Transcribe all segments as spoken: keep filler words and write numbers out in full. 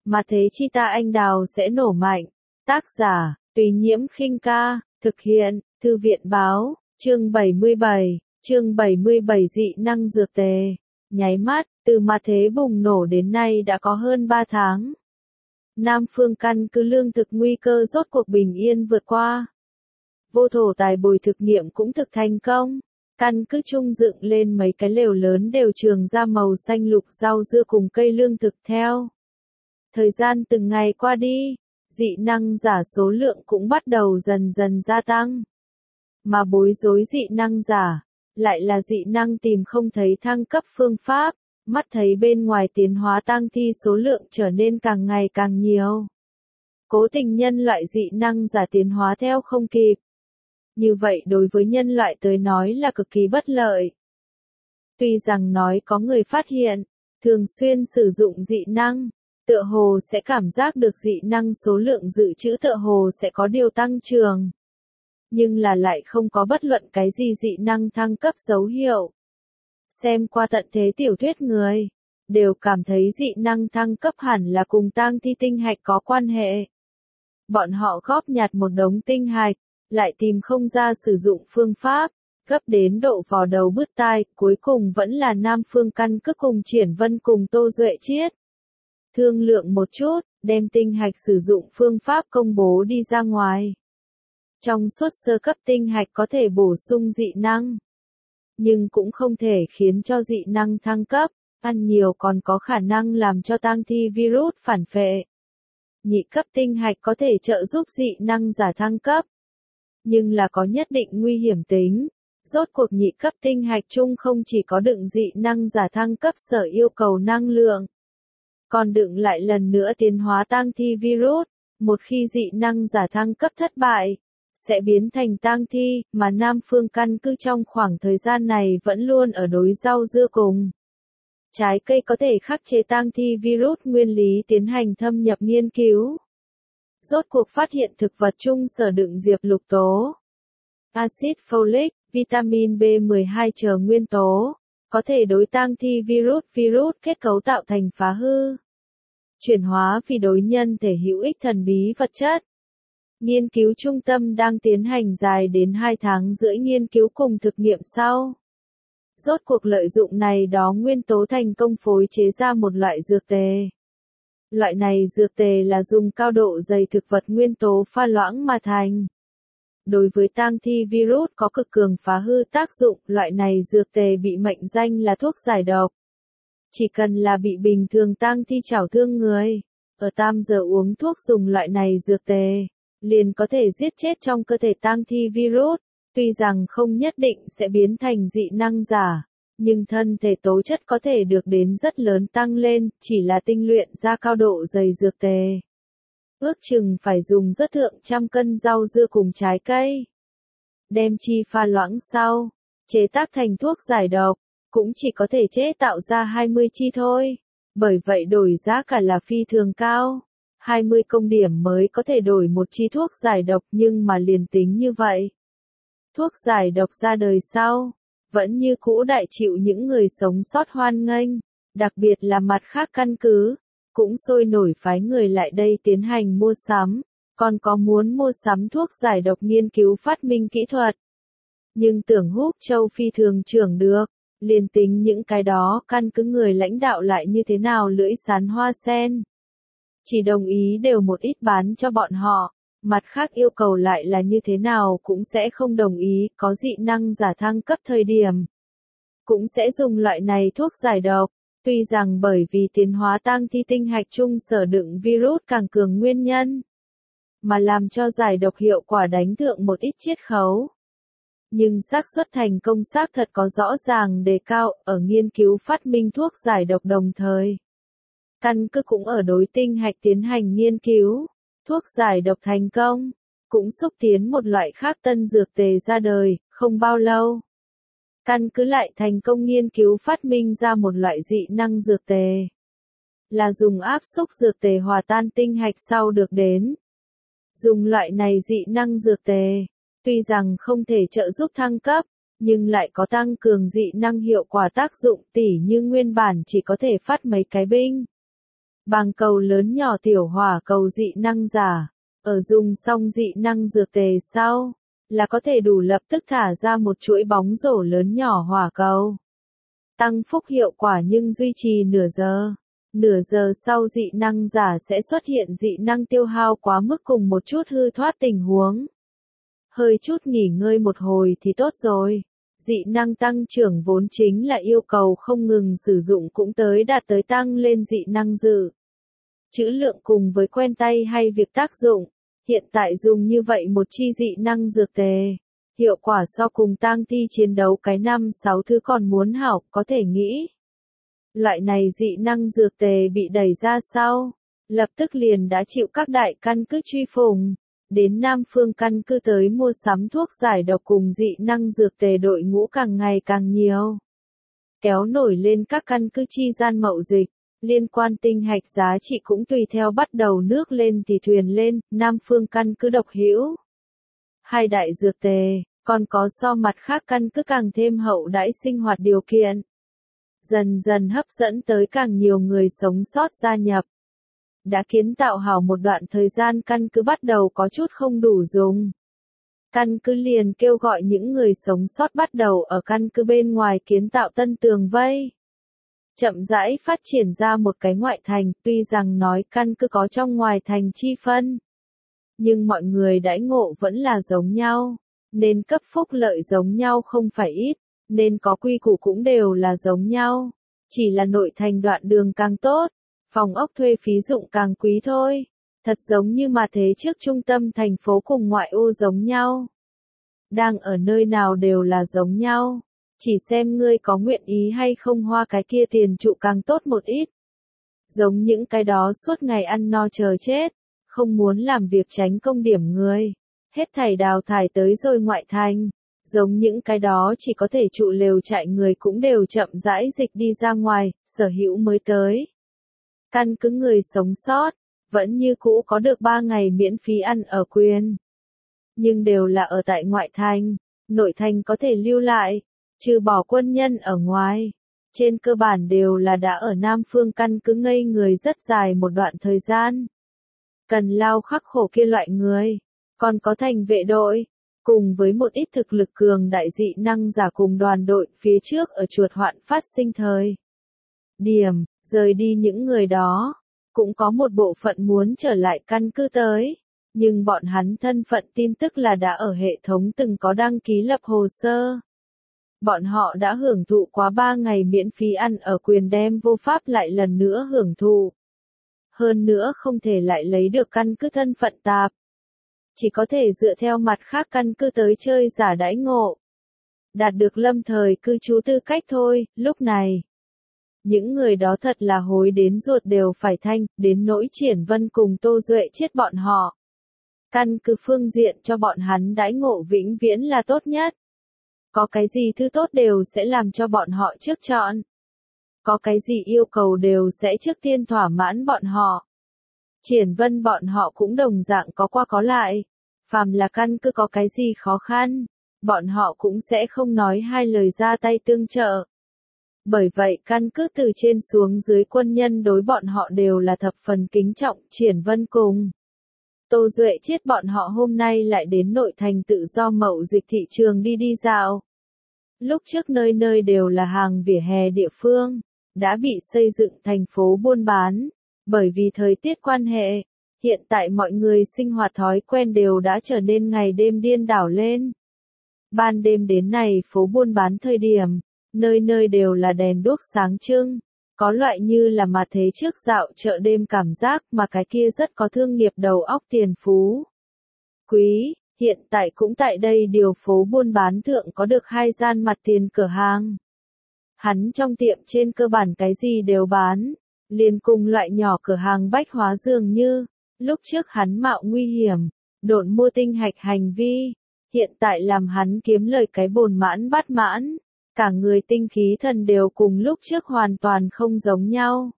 mà thế chi ta anh đào sẽ nổ mạnh. Tác giả, Tùy Nhiễm khinh ca, thực hiện, Thư viện báo, chương bảy mươi bảy, chương bảy mươi bảy dị năng dược tề. Nháy mắt, từ mà thế bùng nổ đến nay đã có hơn ba tháng. Nam Phương căn cứ lương thực nguy cơ rốt cuộc bình yên vượt qua. Vô thổ tài bồi thực nghiệm cũng thực thành công. Căn cứ chung dựng lên mấy cái lều lớn đều trường ra màu xanh lục rau dưa cùng cây lương thực theo. Thời gian từng ngày qua đi, dị năng giả số lượng cũng bắt đầu dần dần gia tăng. Mà bối rối dị năng giả, lại là dị năng tìm không thấy thăng cấp phương pháp, mắt thấy bên ngoài tiến hóa tăng thi số lượng trở nên càng ngày càng nhiều. Cố tình nhân loại dị năng giả tiến hóa theo không kịp. Như vậy đối với nhân loại tới nói là cực kỳ bất lợi. Tuy rằng nói có người phát hiện, thường xuyên sử dụng dị năng, tựa hồ sẽ cảm giác được dị năng số lượng dự trữ tựa hồ sẽ có điều tăng trưởng. Nhưng là lại không có bất luận cái gì dị năng thăng cấp dấu hiệu. Xem qua tận thế tiểu thuyết người, đều cảm thấy dị năng thăng cấp hẳn là cùng tang thi tinh hạch có quan hệ. Bọn họ góp nhặt một đống tinh hạch, lại tìm không ra sử dụng phương pháp, gấp đến độ vò đầu bứt tai, cuối cùng vẫn là Nam Phương căn cứ cùng Triển Vân cùng Tô Duệ Chiết. Thương lượng một chút, đem tinh hạch sử dụng phương pháp công bố đi ra ngoài. Trong suốt sơ cấp tinh hạch có thể bổ sung dị năng, nhưng cũng không thể khiến cho dị năng thăng cấp, ăn nhiều còn có khả năng làm cho tang thi virus phản phệ. Nhị cấp tinh hạch có thể trợ giúp dị năng giả thăng cấp, nhưng là có nhất định nguy hiểm tính. Rốt cuộc nhị cấp tinh hạch chung không chỉ có đựng dị năng giả thăng cấp sở yêu cầu năng lượng, còn đựng lại lần nữa tiến hóa tang thi virus. Một khi dị năng giả thăng cấp thất bại, sẽ biến thành tang thi, mà Nam Phương căn cứ trong khoảng thời gian này vẫn luôn ở đối rau dưa cùng trái cây có thể khắc chế tang thi virus nguyên lý tiến hành thâm nhập nghiên cứu. Rốt cuộc phát hiện thực vật chung sở đựng diệp lục tố, axit folic, vitamin B mười hai chờ nguyên tố, có thể đối tang thi virus virus kết cấu tạo thành phá hư, chuyển hóa vì đối nhân thể hữu ích thần bí vật chất. Nghiên cứu trung tâm đang tiến hành dài đến hai tháng rưỡi nghiên cứu cùng thực nghiệm sau. Rốt cuộc lợi dụng này đó nguyên tố thành công phối chế ra một loại dược tề. Loại này dược tề là dùng cao độ dày thực vật nguyên tố pha loãng mà thành. Đối với tang thi virus có cực cường phá hư tác dụng, loại này dược tề bị mệnh danh là thuốc giải độc. Chỉ cần là bị bình thường tang thi chảo thương người, ở tam giờ uống thuốc dùng loại này dược tề, liền có thể giết chết trong cơ thể tang thi virus. Tuy rằng không nhất định sẽ biến thành dị năng giả, nhưng thân thể tố chất có thể được đến rất lớn tăng lên, chỉ là tinh luyện ra cao độ dày dược tề. Ước chừng phải dùng rất thượng trăm cân rau dưa cùng trái cây. Đem chi pha loãng sau, chế tác thành thuốc giải độc, cũng chỉ có thể chế tạo ra hai mươi chi thôi. Bởi vậy đổi giá cả là phi thường cao. hai mươi công điểm mới có thể đổi một chi thuốc giải độc, nhưng mà liền tính như vậy. Thuốc giải độc ra đời sau, vẫn như cũ đại chịu những người sống sót hoan nghênh, đặc biệt là mặt khác căn cứ, cũng sôi nổi phái người lại đây tiến hành mua sắm, còn có muốn mua sắm thuốc giải độc nghiên cứu phát minh kỹ thuật. Nhưng tưởng húc châu phi thường trưởng được, liền tính những cái đó căn cứ người lãnh đạo lại như thế nào lưỡi sán hoa sen. Chỉ đồng ý đều một ít bán cho bọn họ. Mặt khác yêu cầu lại là như thế nào cũng sẽ không đồng ý, có dị năng giả thăng cấp thời điểm. Cũng sẽ dùng loại này thuốc giải độc, tuy rằng bởi vì tiến hóa tang thi tinh hạch chung sở đựng virus càng cường nguyên nhân, mà làm cho giải độc hiệu quả đánh thượng một ít chiết khấu. Nhưng xác suất thành công xác thật có rõ ràng đề cao ở nghiên cứu phát minh thuốc giải độc đồng thời. Căn cứ cũng ở đối tinh hạch tiến hành nghiên cứu. Thuốc giải độc thành công, cũng xúc tiến một loại khác tân dược tề ra đời, không bao lâu. Căn cứ lại thành công nghiên cứu phát minh ra một loại dị năng dược tề. Là dùng áp xúc dược tề hòa tan tinh hạch sau được đến. Dùng loại này dị năng dược tề, tuy rằng không thể trợ giúp thăng cấp, nhưng lại có tăng cường dị năng hiệu quả tác dụng tỉ như nguyên bản chỉ có thể phát mấy cái binh. Bàng cầu lớn nhỏ tiểu hỏa cầu dị năng giả. Ở dùng xong dị năng dược tề sau, là có thể đủ lập tức thả ra một chuỗi bóng rổ lớn nhỏ hỏa cầu. Tăng phúc hiệu quả nhưng duy trì nửa giờ. Nửa giờ sau dị năng giả sẽ xuất hiện dị năng tiêu hao quá mức cùng một chút hư thoát tình huống. Hơi chút nghỉ ngơi một hồi thì tốt rồi. Dị năng tăng trưởng vốn chính là yêu cầu không ngừng sử dụng cũng tới đạt tới tăng lên dị năng dự trữ lượng cùng với quen tay hay việc tác dụng. Hiện tại dùng như vậy một chi dị năng dược tề. Hiệu quả so cùng tang thi chiến đấu cái năm sáu thứ còn muốn hảo, có thể nghĩ. Loại này dị năng dược tề bị đẩy ra sau, lập tức liền đã chịu các đại căn cứ truy phủng. Đến Nam Phương căn cứ tới mua sắm thuốc giải độc cùng dị năng dược tề đội ngũ càng ngày càng nhiều. Kéo nổi lên các căn cứ chi gian mậu dịch, liên quan tinh hạch giá trị cũng tùy theo bắt đầu nước lên thì thuyền lên, Nam Phương căn cứ độc hữu. Hai đại dược tề, còn có so mặt khác căn cứ càng thêm hậu đãi sinh hoạt điều kiện. Dần dần hấp dẫn tới càng nhiều người sống sót gia nhập. Đã kiến tạo hảo một đoạn thời gian căn cứ bắt đầu có chút không đủ dùng. Căn cứ liền kêu gọi những người sống sót bắt đầu ở căn cứ bên ngoài kiến tạo tân tường vây. Chậm rãi phát triển ra một cái ngoại thành, tuy rằng nói căn cứ có trong ngoài thành chi phân. Nhưng mọi người đãi ngộ vẫn là giống nhau, nên cấp phúc lợi giống nhau không phải ít, nên có quy củ cũng đều là giống nhau. Chỉ là nội thành đoạn đường càng tốt, phòng ốc thuê phí dụng càng quý thôi. Thật giống như mà thế trước trung tâm thành phố cùng ngoại ô giống nhau. Đang ở nơi nào đều là giống nhau. Chỉ xem ngươi có nguyện ý hay không hoa cái kia tiền trụ càng tốt một ít. Giống những cái đó suốt ngày ăn no chờ chết, không muốn làm việc tránh công điểm người. Hết thảy đào thải tới rồi ngoại thành. Giống những cái đó chỉ có thể trụ lều trại người cũng đều chậm rãi dịch đi ra ngoài, sở hữu mới tới. Căn cứ người sống sót, vẫn như cũ có được ba ngày miễn phí ăn ở quyền. Nhưng đều là ở tại ngoại thành, nội thành có thể lưu lại, trừ bỏ quân nhân ở ngoài. Trên cơ bản đều là đã ở Nam Phương căn cứ ngây người rất dài một đoạn thời gian. Cần lao khắc khổ kia loại người, còn có thành vệ đội, cùng với một ít thực lực cường đại dị năng giả cùng đoàn đội phía trước ở chuột hoạn phát sinh thời. Điểm, rời đi những người đó, cũng có một bộ phận muốn trở lại căn cứ tới, nhưng bọn hắn thân phận tin tức là đã ở hệ thống từng có đăng ký lập hồ sơ. Bọn họ đã hưởng thụ quá ba ngày miễn phí ăn ở quyền đem vô pháp lại lần nữa hưởng thụ. Hơn nữa không thể lại lấy được căn cứ thân phận tạp. Chỉ có thể dựa theo mặt khác căn cứ tới chơi giả đãi ngộ. Đạt được lâm thời cư trú tư cách thôi, lúc này. Những người đó thật là hối đến ruột đều phải thanh, đến nỗi Triển Vân cùng Tô Duệ chết bọn họ. Căn cứ phương diện cho bọn hắn đãi ngộ vĩnh viễn là tốt nhất. Có cái gì thứ tốt đều sẽ làm cho bọn họ trước chọn. Có cái gì yêu cầu đều sẽ trước tiên thỏa mãn bọn họ. Triển Vân bọn họ cũng đồng dạng có qua có lại. Phàm là căn cứ có cái gì khó khăn, bọn họ cũng sẽ không nói hai lời ra tay tương trợ. Bởi vậy căn cứ từ trên xuống dưới quân nhân đối bọn họ đều là thập phần kính trọng. Triển Vân cùng Tô Duệ chết bọn họ hôm nay lại đến nội thành tự do mậu dịch thị trường đi đi dạo. Lúc trước nơi nơi đều là hàng vỉa hè địa phương, đã bị xây dựng thành phố buôn bán. Bởi vì thời tiết quan hệ, hiện tại mọi người sinh hoạt thói quen đều đã trở nên ngày đêm điên đảo lên. Ban đêm đến này phố buôn bán thời điểm, nơi nơi đều là đèn đuốc sáng trưng, có loại như là mà thế trước dạo chợ đêm cảm giác mà cái kia rất có thương nghiệp đầu óc tiền phú. Quý, hiện tại cũng tại đây điều phố buôn bán thượng có được hai gian mặt tiền cửa hàng. Hắn trong tiệm trên cơ bản cái gì đều bán. Liền cùng loại nhỏ cửa hàng bách hóa dường như, lúc trước hắn mạo nguy hiểm, độn mua tinh hạch hành vi, hiện tại làm hắn kiếm lời cái bồn mãn bát mãn, cả người tinh khí thần đều cùng lúc trước hoàn toàn không giống nhau.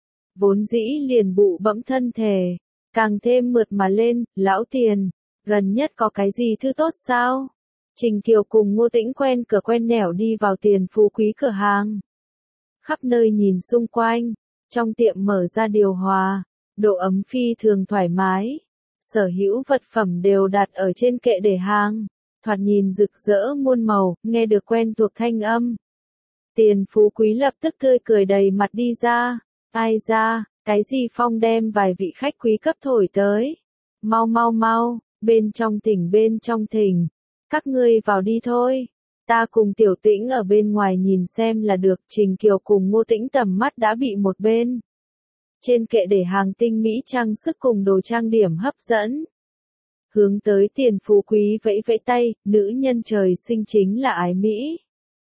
Vốn dĩ liền bụ bẫm thân thể, càng thêm mượt mà lên, lão tiền, gần nhất có cái gì thứ tốt sao? Trình Kiều cùng Ngô Tĩnh quen cửa quen nẻo đi vào tiền phú quý cửa hàng. Khắp nơi nhìn xung quanh. Trong tiệm mở ra điều hòa, độ ấm phi thường thoải mái. Sở hữu vật phẩm đều đặt ở trên kệ để hàng, thoạt nhìn rực rỡ muôn màu, nghe được quen thuộc thanh âm. Tiền Phú Quý lập tức tươi cười đầy mặt đi ra. Ai ra, cái gì phong đem vài vị khách quý cấp thổi tới. Mau mau mau, bên trong thỉnh bên trong thỉnh. Các ngươi vào đi thôi. Ta cùng Tiểu Tĩnh ở bên ngoài nhìn xem là được. Trình Kiều cùng Ngô Tĩnh tầm mắt đã bị một bên. Trên kệ để hàng tinh mỹ trang sức cùng đồ trang điểm hấp dẫn. Hướng tới Tiền Phú Quý vẫy vẫy tay, nữ nhân trời sinh chính là ái mỹ.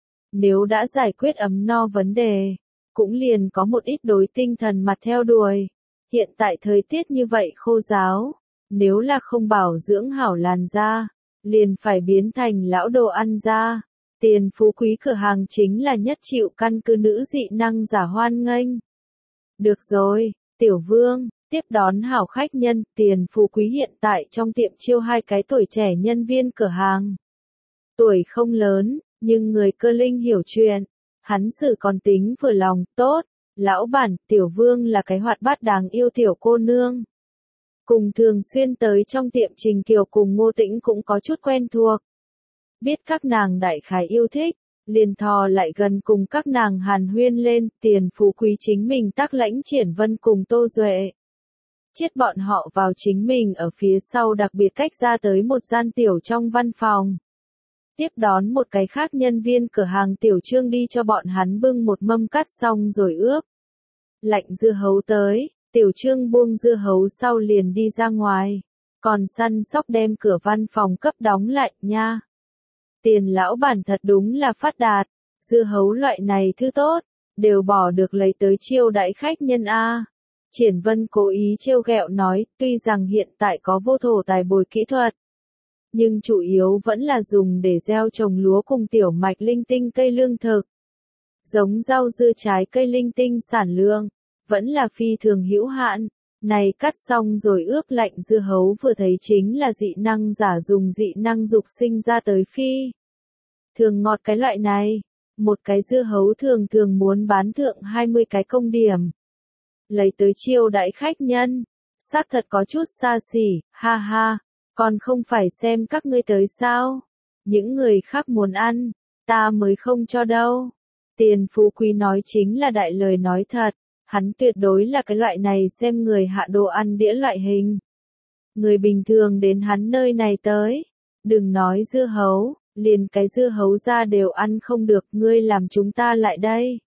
Nếu đã giải quyết ấm no vấn đề, cũng liền có một ít đối tinh thần mặt theo đuổi. Hiện tại thời tiết như vậy khô ráo, nếu là không bảo dưỡng hảo làn da, liền phải biến thành lão đồ ăn da. Tiền Phú Quý cửa hàng chính là nhất chịu căn cứ nữ dị năng giả hoan nghênh. Được rồi, Tiểu Vương, tiếp đón hảo khách nhân. Tiền Phú Quý hiện tại trong tiệm chiêu hai cái tuổi trẻ nhân viên cửa hàng. Tuổi không lớn, nhưng người cơ linh hiểu chuyện. Hắn xử còn tính vừa lòng, tốt. Lão bản, Tiểu Vương là cái hoạt bát đáng yêu tiểu cô nương. Cùng thường xuyên tới trong tiệm Trình Kiều cùng Ngô Tĩnh cũng có chút quen thuộc. Biết các nàng đại khái yêu thích, liền thò lại gần cùng các nàng hàn huyên lên. Tiền Phú Quý chính mình tác lãnh Triển Vân cùng Tô Duệ. Chiết bọn họ vào chính mình ở phía sau đặc biệt cách ra tới một gian tiểu trong văn phòng. Tiếp đón một cái khác nhân viên cửa hàng Tiểu Trương đi cho bọn hắn bưng một mâm cắt xong rồi ướp. Lạnh dưa hấu tới, Tiểu Trương buông dưa hấu sau liền đi ra ngoài. Còn săn sóc đem cửa văn phòng cấp đóng lại nha. Tiền lão bản thật đúng là phát đạt, dưa hấu loại này thứ tốt, đều bỏ được lấy tới chiêu đãi khách nhân A. Triển Vân cố ý trêu ghẹo nói, tuy rằng hiện tại có vô thổ tài bồi kỹ thuật, nhưng chủ yếu vẫn là dùng để gieo trồng lúa cùng tiểu mạch linh tinh cây lương thực. Giống rau dưa trái cây linh tinh sản lượng, vẫn là phi thường hữu hạn. Này cắt xong rồi ướp lạnh dưa hấu vừa thấy chính là dị năng giả dùng dị năng dục sinh ra tới phi. Thường ngọt cái loại này, một cái dưa hấu thường thường muốn bán thượng hai mươi cái công điểm. Lấy tới chiêu đãi khách nhân, xác thật có chút xa xỉ, ha ha, còn không phải xem các ngươi tới sao. Những người khác muốn ăn, ta mới không cho đâu. Tiền Phú Quý nói chính là đại lời nói thật. Hắn tuyệt đối là cái loại này xem người hạ đồ ăn đĩa loại hình. Người bình thường đến hắn nơi này tới, đừng nói dưa hấu, liền cái dưa hấu ra đều ăn không được, ngươi làm chúng ta lại đây.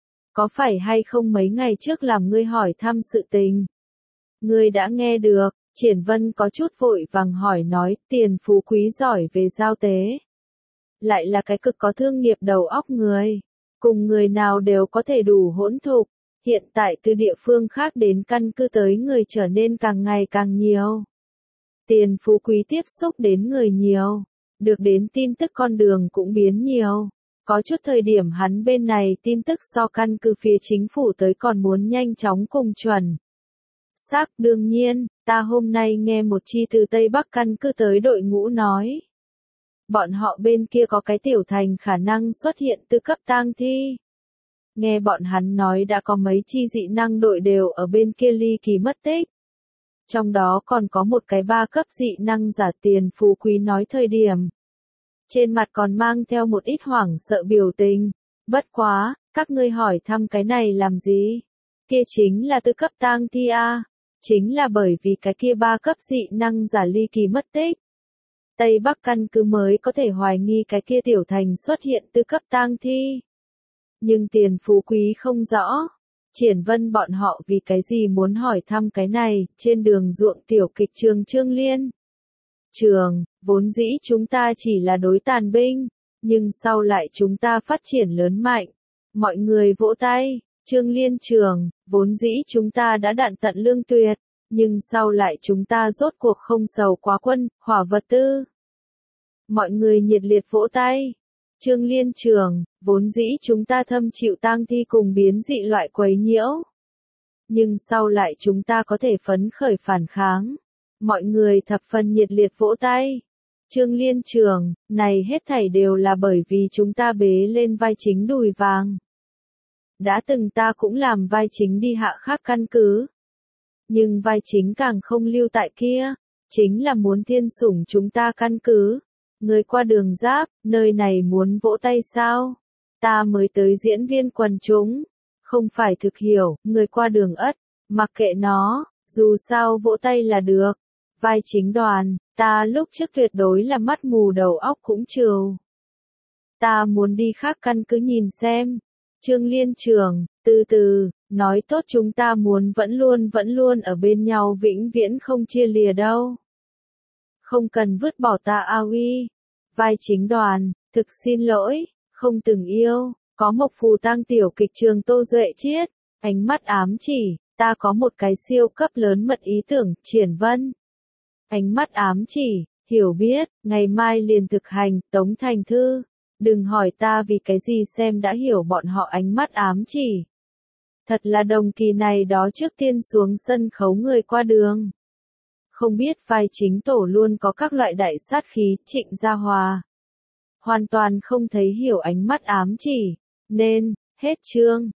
Có phải hay không mấy ngày trước làm ngươi hỏi thăm sự tình? Ngươi đã nghe được, Triển Vân có chút vội vàng hỏi nói, Tiền Phú Quý giỏi về giao tế. Lại là cái cực có thương nghiệp đầu óc người, cùng người nào đều có thể đủ hỗn thục. Hiện tại từ địa phương khác đến căn cứ tới người trở nên càng ngày càng nhiều. Tiền Phú Quý tiếp xúc đến người nhiều, được đến tin tức con đường cũng biến nhiều. Có chút thời điểm hắn bên này tin tức so căn cứ phía chính phủ tới còn muốn nhanh chóng cùng chuẩn. Xác đương nhiên, ta hôm nay nghe một chi từ Tây Bắc căn cứ tới đội ngũ nói. Bọn họ bên kia có cái tiểu thành khả năng xuất hiện tư cấp tang thi. Nghe bọn hắn nói đã có mấy chi dị năng đội đều ở bên kia ly kỳ mất tích. Trong đó còn có một cái ba cấp dị năng giả. Tiền Phú Quý nói thời điểm. Trên mặt còn mang theo một ít hoảng sợ biểu tình. Bất quá, các ngươi hỏi thăm cái này làm gì? Kia chính là tư cấp tang thi a, chính là bởi vì cái kia ba cấp dị năng giả ly kỳ mất tích. Tây Bắc căn cứ mới có thể hoài nghi cái kia tiểu thành xuất hiện tư cấp tang thi. Nhưng Tiền Phú Quý không rõ. Triển Vân bọn họ vì cái gì muốn hỏi thăm cái này, trên đường ruộng tiểu kịch trường Trương Liên. Trường, vốn dĩ chúng ta chỉ là đối tàn binh, nhưng sau lại chúng ta phát triển lớn mạnh. Mọi người vỗ tay, Trương Liên trường, vốn dĩ chúng ta đã đạn tận lương tuyệt, nhưng sau lại chúng ta rốt cuộc không sầu quá quân, hỏa vật tư. Mọi người nhiệt liệt vỗ tay. Trương Liên trường, vốn dĩ chúng ta thâm chịu tang thi cùng biến dị loại quấy nhiễu. Nhưng sau lại chúng ta có thể phấn khởi phản kháng. Mọi người thập phần nhiệt liệt vỗ tay. Trương Liên trường, này hết thảy đều là bởi vì chúng ta bế lên vai chính đùi vàng. Đã từng ta cũng làm vai chính đi hạ khác căn cứ. Nhưng vai chính càng không lưu tại kia. Chính là muốn thiên sủng chúng ta căn cứ. Người qua đường giáp, nơi này muốn vỗ tay sao? Ta mới tới diễn viên quần chúng. Không phải thực hiểu, người qua đường ất. Mặc kệ nó, dù sao vỗ tay là được. Vai chính đoàn, ta lúc trước tuyệt đối là mắt mù đầu óc cũng trừu. Ta muốn đi khác căn cứ nhìn xem. Trương Liên Trường, từ từ, nói tốt chúng ta muốn vẫn luôn vẫn luôn ở bên nhau vĩnh viễn không chia lìa đâu. Không cần vứt bỏ ta a uy. Vai chính đoàn, thực xin lỗi, không từng yêu, có mộc phù tang tiểu kịch trường Tô Duệ Chiết, ánh mắt ám chỉ, ta có một cái siêu cấp lớn mật ý tưởng, Triển Vân. Ánh mắt ám chỉ, hiểu biết, ngày mai liền thực hành, Tống Thành Thư. Đừng hỏi ta vì cái gì xem đã hiểu bọn họ ánh mắt ám chỉ. Thật là đồng kỳ này đó trước tiên xuống sân khấu người qua đường. Không biết vai chính tổ luôn có các loại đại sát khí, Trịnh Gia Hòa. Hoàn toàn không thấy hiểu ánh mắt ám chỉ, nên, hết chương.